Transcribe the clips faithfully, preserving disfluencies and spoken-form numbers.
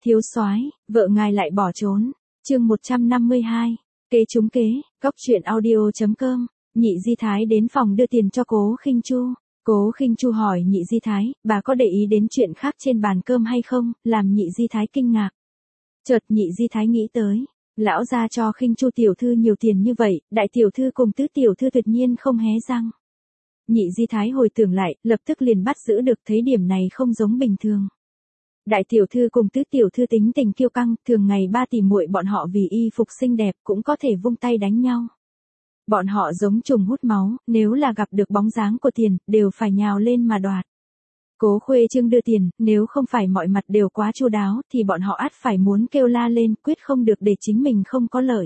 Thiếu soái, vợ ngài lại bỏ trốn. Chương một trăm năm mươi hai. Kế trúng kế, góc truyện audio chấm com. Nhị Di Thái đến phòng đưa tiền cho Cố Khinh Chu. Cố Khinh Chu hỏi Nhị Di Thái, bà có để ý đến chuyện khác trên bàn cơm hay không, làm Nhị Di Thái kinh ngạc. Chợt Nhị Di Thái nghĩ tới, lão gia cho Khinh Chu tiểu thư nhiều tiền như vậy, đại tiểu thư cùng tứ tiểu thư tuyệt nhiên không hé răng. Nhị Di Thái hồi tưởng lại, lập tức liền bắt giữ được thấy điểm này không giống bình thường. Đại tiểu thư cùng tứ tiểu thư tính tình kiêu căng, thường ngày ba tỷ muội bọn họ vì y phục xinh đẹp cũng có thể vung tay đánh nhau. Bọn họ giống trùng hút máu, nếu là gặp được bóng dáng của tiền, đều phải nhào lên mà đoạt. Cố Khuê Trương đưa tiền, nếu không phải mọi mặt đều quá chu đáo, thì bọn họ ắt phải muốn kêu la lên, quyết không được để chính mình không có lợi.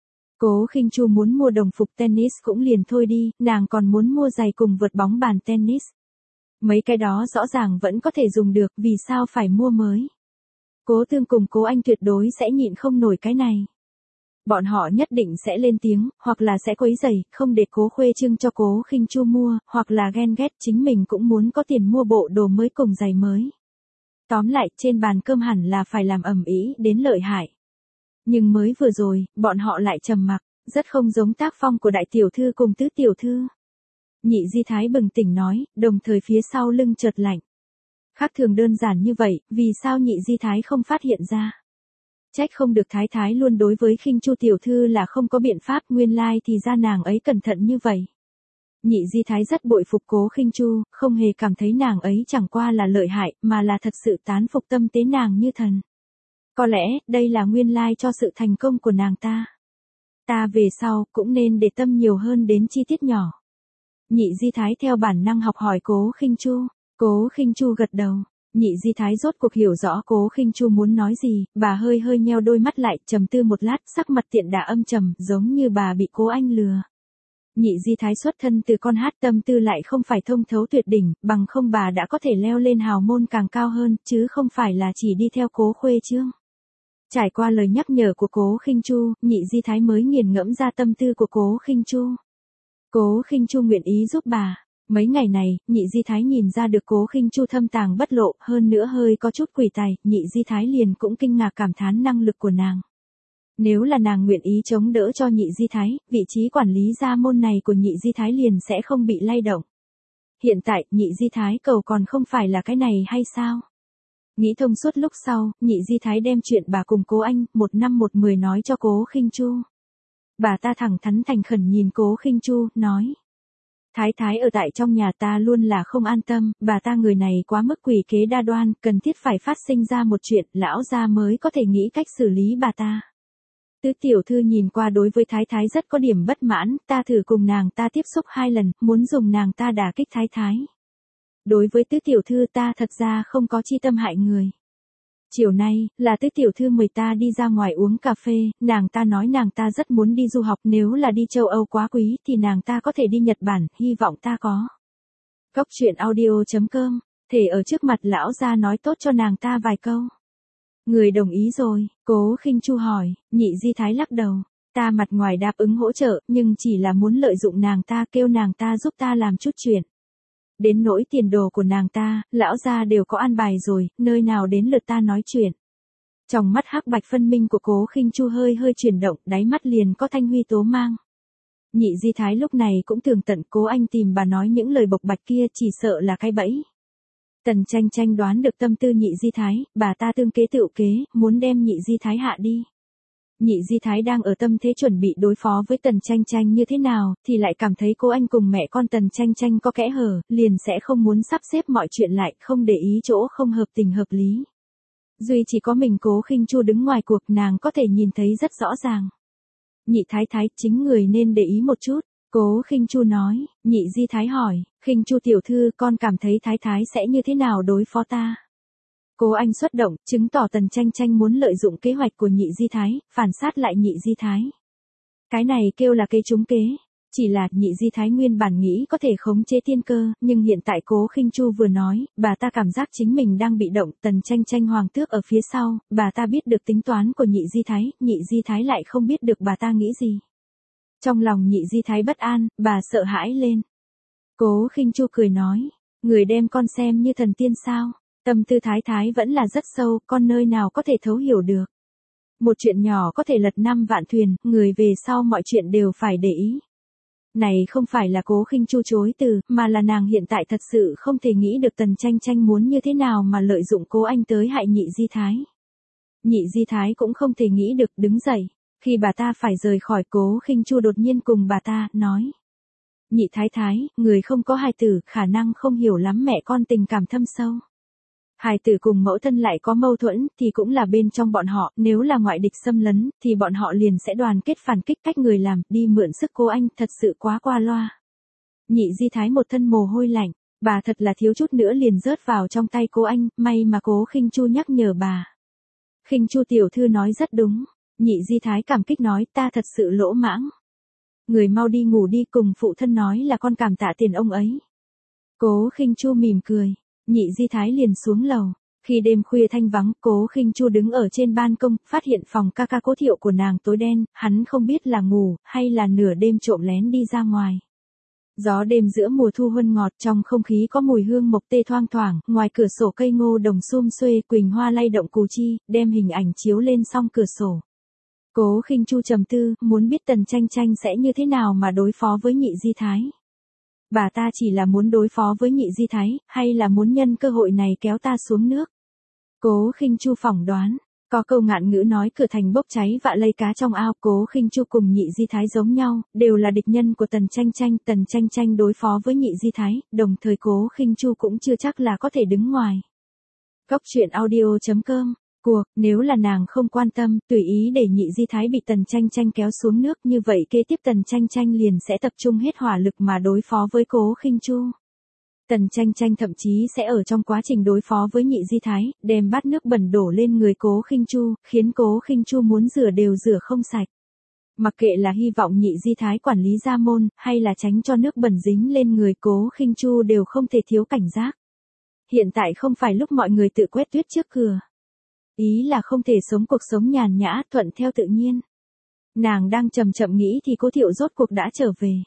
Cố Khinh Chu muốn mua đồng phục tennis cũng liền thôi đi, nàng còn muốn mua giày cùng vợt bóng bàn tennis. Mấy cái đó rõ ràng vẫn có thể dùng được, vì sao phải mua mới. Cố Tương cùng Cố Anh tuyệt đối sẽ nhịn không nổi cái này. Bọn họ nhất định sẽ lên tiếng, hoặc là sẽ quấy rầy, không để Cố Khuê Trương cho Cố Khinh Chu mua, hoặc là ghen ghét chính mình cũng muốn có tiền mua bộ đồ mới cùng giày mới. Tóm lại, trên bàn cơm hẳn là phải làm ầm ĩ đến lợi hại. Nhưng mới vừa rồi, bọn họ lại trầm mặc, rất không giống tác phong của đại tiểu thư cùng tứ tiểu thư. Nhị Di Thái bừng tỉnh nói, đồng thời phía sau lưng chợt lạnh. Khác thường đơn giản như vậy, vì sao Nhị Di Thái không phát hiện ra? Trách không được Thái Thái luôn đối với Khinh Chu tiểu thư là không có biện pháp, nguyên lai thì ra nàng ấy cẩn thận như vậy. Nhị Di Thái rất bội phục Cố Khinh Chu, không hề cảm thấy nàng ấy chẳng qua là lợi hại, mà là thật sự tán phục tâm tế nàng như thần. Có lẽ, đây là nguyên lai cho sự thành công của nàng ta. Ta về sau, cũng nên để tâm nhiều hơn đến chi tiết nhỏ. Nhị Di Thái theo bản năng học hỏi Cố Khinh Chu. Cố Khinh Chu gật đầu. Nhị Di Thái rốt cuộc hiểu rõ Cố Khinh Chu muốn nói gì, bà hơi hơi nheo đôi mắt lại, trầm tư một lát, sắc mặt tiện đà âm trầm, giống như bà bị Cố Anh lừa. Nhị Di Thái xuất thân từ con hát, tâm tư lại không phải thông thấu tuyệt đỉnh, bằng không bà đã có thể leo lên hào môn càng cao hơn, chứ không phải là chỉ đi theo Cố Khuê Trương. Trải qua lời nhắc nhở của Cố Khinh Chu, Nhị Di Thái mới nghiền ngẫm ra tâm tư của Cố Khinh Chu. Cố Khinh Chu nguyện ý giúp bà. Mấy ngày này, Nhị Di Thái nhìn ra được Cố Khinh Chu thâm tàng bất lộ, hơn nữa hơi có chút quỷ tài, Nhị Di Thái liền cũng kinh ngạc cảm thán năng lực của nàng. Nếu là nàng nguyện ý chống đỡ cho Nhị Di Thái, vị trí quản lý gia môn này của Nhị Di Thái liền sẽ không bị lay động. Hiện tại, Nhị Di Thái cầu còn không phải là cái này hay sao? Nghĩ thông suốt lúc sau, Nhị Di Thái đem chuyện bà cùng Cố Anh, một năm một mười nói cho Cố Khinh Chu. Bà ta thẳng thắn thành khẩn nhìn Cố Khinh Chu, nói. Thái Thái ở tại trong nhà ta luôn là không an tâm, bà ta người này quá mức quỷ kế đa đoan, cần thiết phải phát sinh ra một chuyện, lão gia mới có thể nghĩ cách xử lý bà ta. Tứ tiểu thư nhìn qua đối với Thái Thái rất có điểm bất mãn, ta thử cùng nàng ta tiếp xúc hai lần, muốn dùng nàng ta đả kích Thái Thái. Đối với tứ tiểu thư ta thật ra không có chi tâm hại người. Chiều nay, là tứ tiểu thư mời ta đi ra ngoài uống cà phê, nàng ta nói nàng ta rất muốn đi du học, nếu là đi châu Âu quá quý thì nàng ta có thể đi Nhật Bản, hy vọng ta có. Góc truyện audio chấm com, thể ở trước mặt lão gia nói tốt cho nàng ta vài câu. Người đồng ý rồi, Cố Khinh Chu hỏi, Nhị Di Thái lắc đầu, ta mặt ngoài đáp ứng hỗ trợ, nhưng chỉ là muốn lợi dụng nàng ta, kêu nàng ta giúp ta làm chút chuyện. Đến nỗi tiền đồ của nàng ta, lão gia đều có an bài rồi, nơi nào đến lượt ta nói chuyện. Trong mắt hắc bạch phân minh của Cố Khinh Chu hơi hơi chuyển động, đáy mắt liền có thanh huy tố mang. Nhị Di Thái lúc này cũng tường tận Cố Anh tìm bà nói những lời bộc bạch kia, chỉ sợ là cái bẫy. Tần Tranh Tranh đoán được tâm tư Nhị Di Thái, bà ta tương kế tựu kế, muốn đem Nhị Di Thái hạ đi. Nhị Di Thái đang ở tâm thế chuẩn bị đối phó với Tần Tranh Tranh như thế nào, thì lại cảm thấy Cố Anh cùng mẹ con Tần Tranh Tranh có kẽ hở, liền sẽ không muốn sắp xếp mọi chuyện lại, không để ý chỗ không hợp tình hợp lý. Duy chỉ có mình Cố Khinh Chu đứng ngoài cuộc, nàng có thể nhìn thấy rất rõ ràng. Nhị Thái Thái, chính người nên để ý một chút. Cố Khinh Chu nói. Nhị Di Thái hỏi, Khinh Chu tiểu thư, con cảm thấy Thái Thái sẽ như thế nào đối phó ta? Cố Anh xuất động, chứng tỏ Tần Tranh Tranh muốn lợi dụng kế hoạch của Nhị Di Thái, phản sát lại Nhị Di Thái. Cái này kêu là kế trúng kế. Chỉ là Nhị Di Thái nguyên bản nghĩ có thể khống chế tiên cơ, nhưng hiện tại Cố Khinh Chu vừa nói, bà ta cảm giác chính mình đang bị động, Tần Tranh Tranh hoàng tước ở phía sau, bà ta biết được tính toán của Nhị Di Thái, Nhị Di Thái lại không biết được bà ta nghĩ gì. Trong lòng Nhị Di Thái bất an, bà sợ hãi lên. Cố Khinh Chu cười nói, người đem con xem như thần tiên sao? Tâm tư Thái Thái vẫn là rất sâu, con nơi nào có thể thấu hiểu được. Một chuyện nhỏ có thể lật năm vạn thuyền, người về sau mọi chuyện đều phải để ý. Này không phải là Cố Khinh Chu chối từ, mà là nàng hiện tại thật sự không thể nghĩ được Tần Tranh Tranh muốn như thế nào mà lợi dụng Cố Anh tới hại Nhị Di Thái. Nhị Di Thái cũng không thể nghĩ được, đứng dậy. Khi bà ta phải rời khỏi, Cố Khinh Chu đột nhiên cùng bà ta, nói. Nhị Thái Thái, người không có hài tử, khả năng không hiểu lắm mẹ con tình cảm thâm sâu. Hài tử cùng mẫu thân lại có mâu thuẫn, thì cũng là bên trong bọn họ, nếu là ngoại địch xâm lấn, thì bọn họ liền sẽ đoàn kết phản kích cách người làm, đi mượn sức Cố Anh, thật sự quá qua loa. Nhị Di Thái một thân mồ hôi lạnh, bà thật là thiếu chút nữa liền rớt vào trong tay Cố Anh, may mà Cố Khinh Chu nhắc nhở bà. Khinh Chu tiểu thư nói rất đúng. Nhị Di Thái cảm kích nói, ta thật sự lỗ mãng. Người mau đi ngủ đi, cùng phụ thân nói là con cảm tạ tiền ông ấy. Cố Khinh Chu mỉm cười, Nhị Di Thái liền xuống lầu. Khi đêm khuya thanh vắng, Cố Khinh Chu đứng ở trên ban công, phát hiện phòng ca ca Cố Thiệu của nàng tối đen, hắn không biết là ngủ, hay là nửa đêm trộm lén đi ra ngoài. Gió đêm giữa mùa thu huân ngọt, trong không khí có mùi hương mộc tê thoang thoảng, ngoài cửa sổ cây ngô đồng sum xuê, quỳnh hoa lay động cù chi, đem hình ảnh chiếu lên song cửa sổ. Cố Khinh Chu trầm tư, muốn biết Tần Tranh Tranh sẽ như thế nào mà đối phó với Nhị Di Thái. Bà ta chỉ là muốn đối phó với Nhị Di Thái, hay là muốn nhân cơ hội này kéo ta xuống nước. Cố Khinh Chu phỏng đoán, có câu ngạn ngữ nói cửa thành bốc cháy vạ lây cá trong ao. Cố Khinh Chu cùng Nhị Di Thái giống nhau, đều là địch nhân của Tần Tranh Tranh. Tần Tranh Tranh đối phó với Nhị Di Thái, đồng thời Cố Khinh Chu cũng chưa chắc là có thể đứng ngoài. Góc truyện audio chấm com. Cuộc, nếu là nàng không quan tâm, tùy ý để Nhị Di Thái bị Tần Tranh Tranh kéo xuống nước, như vậy kế tiếp Tần Tranh Tranh liền sẽ tập trung hết hỏa lực mà đối phó với Cố Khinh Chu. Tần Tranh Tranh thậm chí sẽ ở trong quá trình đối phó với Nhị Di Thái, đem bát nước bẩn đổ lên người Cố Khinh Chu, khiến Cố Khinh Chu muốn rửa đều rửa không sạch. Mặc kệ là hy vọng Nhị Di Thái quản lý gia môn, hay là tránh cho nước bẩn dính lên người Cố Khinh Chu đều không thể thiếu cảnh giác. Hiện tại không phải lúc mọi người tự quét tuyết trước cửa. Ý là không thể sống cuộc sống nhàn nhã, thuận theo tự nhiên. Nàng đang chậm chậm nghĩ thì Cố Thiệu rốt cuộc đã trở về.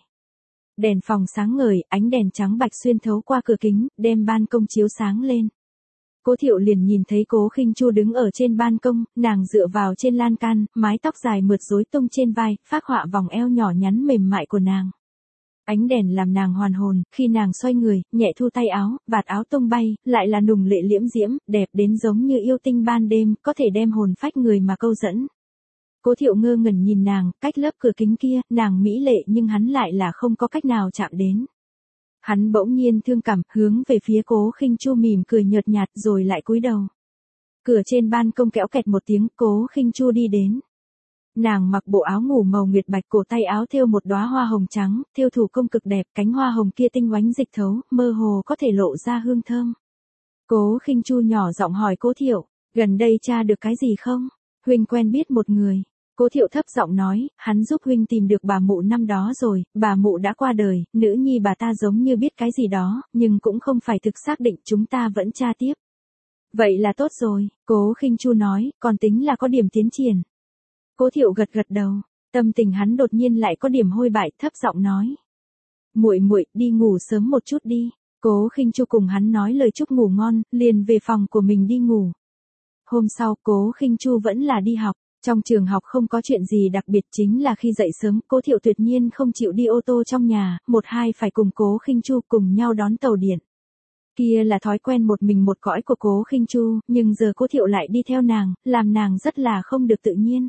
Đèn phòng sáng ngời, ánh đèn trắng bạch xuyên thấu qua cửa kính, đem ban công chiếu sáng lên. Cố Thiệu liền nhìn thấy Cố Khinh Chu đứng ở trên ban công, nàng dựa vào trên lan can, mái tóc dài mượt rối tung trên vai, phác họa vòng eo nhỏ nhắn mềm mại của nàng. Ánh đèn làm nàng hoàn hồn, khi nàng xoay người, nhẹ thu tay áo, vạt áo tung bay, lại là nùng lệ liễm diễm, đẹp đến giống như yêu tinh ban đêm, có thể đem hồn phách người mà câu dẫn. Cố Thiệu ngơ ngẩn nhìn nàng, cách lớp cửa kính kia, nàng mỹ lệ nhưng hắn lại là không có cách nào chạm đến. Hắn bỗng nhiên thương cảm, hướng về phía Cố Khinh Chu mỉm cười nhợt nhạt rồi lại cúi đầu. Cửa trên ban công kéo kẹt một tiếng, Cố Khinh Chu đi đến. Nàng mặc bộ áo ngủ màu nguyệt bạch, cổ tay áo thêu một đóa hoa hồng trắng, thêu thủ công cực đẹp, cánh hoa hồng kia tinh oánh dịch thấu, mơ hồ có thể lộ ra hương thơm. Cố Khinh Chu nhỏ giọng hỏi Cố Thiệu, gần đây tra được cái gì không? Huynh quen biết một người. Cố Thiệu thấp giọng nói, hắn giúp huynh tìm được bà mụ năm đó rồi, bà mụ đã qua đời, nữ nhi bà ta giống như biết cái gì đó, nhưng cũng không phải thực xác định, chúng ta vẫn tra tiếp. Vậy là tốt rồi, Cố Khinh Chu nói, còn tính là có điểm tiến triển. Cố Thiệu gật gật đầu, tâm tình hắn đột nhiên lại có điểm hôi bại, thấp giọng nói. Muội muội, đi ngủ sớm một chút đi. Cố Khinh Chu cùng hắn nói lời chúc ngủ ngon, liền về phòng của mình đi ngủ. Hôm sau, Cố Khinh Chu vẫn là đi học, trong trường học không có chuyện gì đặc biệt, chính là khi dậy sớm, Cố Thiệu tuyệt nhiên không chịu đi ô tô trong nhà, một hai phải cùng Cố Khinh Chu cùng nhau đón tàu điện. Kia là thói quen một mình một cõi của Cố Khinh Chu, nhưng giờ Cố Thiệu lại đi theo nàng, làm nàng rất là không được tự nhiên.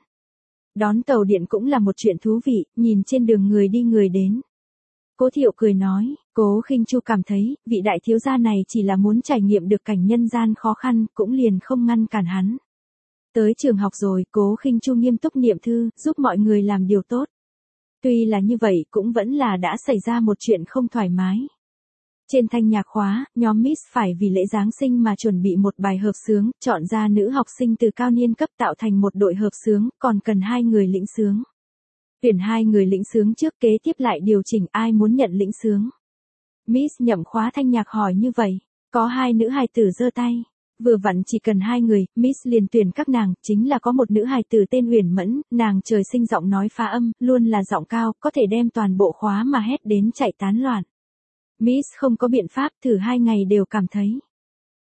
Đón tàu điện cũng là một chuyện thú vị, nhìn trên đường người đi người đến. Cố Thiệu cười nói, Cố Khinh Chu cảm thấy, vị đại thiếu gia này chỉ là muốn trải nghiệm được cảnh nhân gian khó khăn, cũng liền không ngăn cản hắn. Tới trường học rồi, Cố Khinh Chu nghiêm túc niệm thư, giúp mọi người làm điều tốt. Tuy là như vậy, cũng vẫn là đã xảy ra một chuyện không thoải mái. Trên thanh nhạc khóa, nhóm Miss phải vì lễ Giáng sinh mà chuẩn bị một bài hợp xướng, chọn ra nữ học sinh từ cao niên cấp tạo thành một đội hợp xướng, còn cần hai người lĩnh xướng. Tuyển hai người lĩnh xướng trước, kế tiếp lại điều chỉnh ai muốn nhận lĩnh xướng. Miss nhậm khóa thanh nhạc hỏi như vậy, có hai nữ hài tử giơ tay. Vừa vặn chỉ cần hai người, Miss liền tuyển các nàng, chính là có một nữ hài tử tên Uyển Mẫn, nàng trời sinh giọng nói phá âm, luôn là giọng cao, có thể đem toàn bộ khóa mà hét đến chạy tán loạn. Miss không có biện pháp, thử hai ngày đều cảm thấy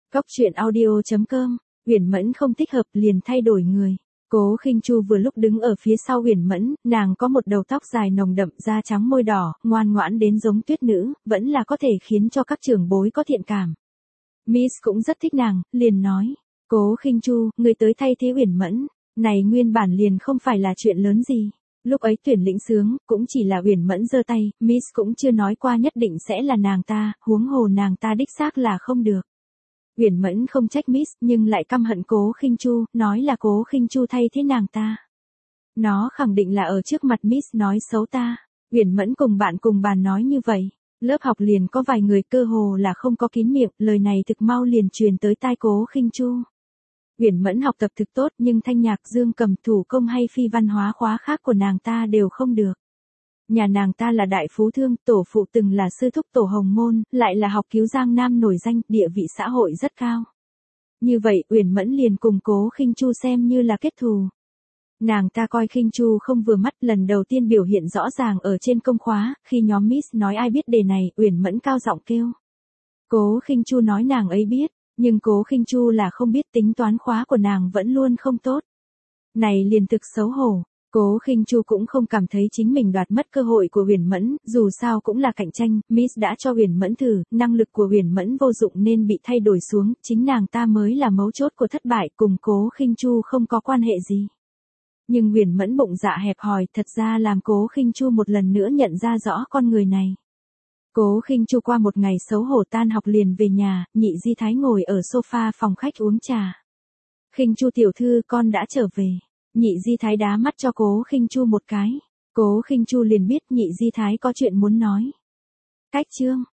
Cốc truyện audio chấm com, Uyển Mẫn không thích hợp liền thay đổi người. Cố Khinh Chu vừa lúc đứng ở phía sau Uyển Mẫn, nàng có một đầu tóc dài nồng đậm, da trắng môi đỏ, ngoan ngoãn đến giống tuyết nữ, vẫn là có thể khiến cho các trưởng bối có thiện cảm. Miss cũng rất thích nàng, liền nói, Cố Khinh Chu, người tới thay thế Uyển Mẫn, này nguyên bản liền không phải là chuyện lớn gì. Lúc ấy tuyển lĩnh sướng, cũng chỉ là Uyển Mẫn giơ tay, Miss cũng chưa nói qua nhất định sẽ là nàng ta, huống hồ nàng ta đích xác là không được. Uyển Mẫn không trách Miss, nhưng lại căm hận Cố Khinh Chu, nói là Cố Khinh Chu thay thế nàng ta. Nó khẳng định là ở trước mặt Miss nói xấu ta. Uyển Mẫn cùng bạn cùng bàn nói như vậy. Lớp học liền có vài người cơ hồ là không có kín miệng, lời này thực mau liền truyền tới tai Cố Khinh Chu. Uyển Mẫn học tập thực tốt nhưng thanh nhạc, dương cầm, thủ công hay phi văn hóa khóa khác của nàng ta đều không được. Nhà nàng ta là đại phú thương, tổ phụ từng là sư thúc tổ Hồng Môn, lại là học cứu Giang Nam nổi danh, địa vị xã hội rất cao. Như vậy, Uyển Mẫn liền cùng Cố Khinh Chu xem như là kết thù. Nàng ta coi Khinh Chu không vừa mắt, lần đầu tiên biểu hiện rõ ràng ở trên công khóa, khi nhóm Miss nói ai biết đề này, Uyển Mẫn cao giọng kêu. Cố Khinh Chu nói nàng ấy biết, nhưng Cố Khinh Chu là không biết, tính toán khóa của nàng vẫn luôn không tốt. Này liền thực xấu hổ. Cố Khinh Chu cũng không cảm thấy chính mình đoạt mất cơ hội của Uyển Mẫn, dù sao cũng là cạnh tranh, Miss đã cho Uyển Mẫn thử, năng lực của Uyển Mẫn vô dụng nên bị thay đổi xuống, chính nàng ta mới là mấu chốt của thất bại, cùng Cố Khinh Chu không có quan hệ gì. Nhưng Uyển Mẫn bụng dạ hẹp hòi, thật ra làm Cố Khinh Chu một lần nữa nhận ra rõ con người này. Cố Khinh Chu qua một ngày xấu hổ tan học liền về nhà, Nhị Di Thái ngồi ở sofa phòng khách uống trà. Khinh Chu tiểu thư, con đã trở về. Nhị Di Thái đá mắt cho Cố Khinh Chu một cái. Cố Khinh Chu liền biết Nhị Di Thái có chuyện muốn nói. Cách chương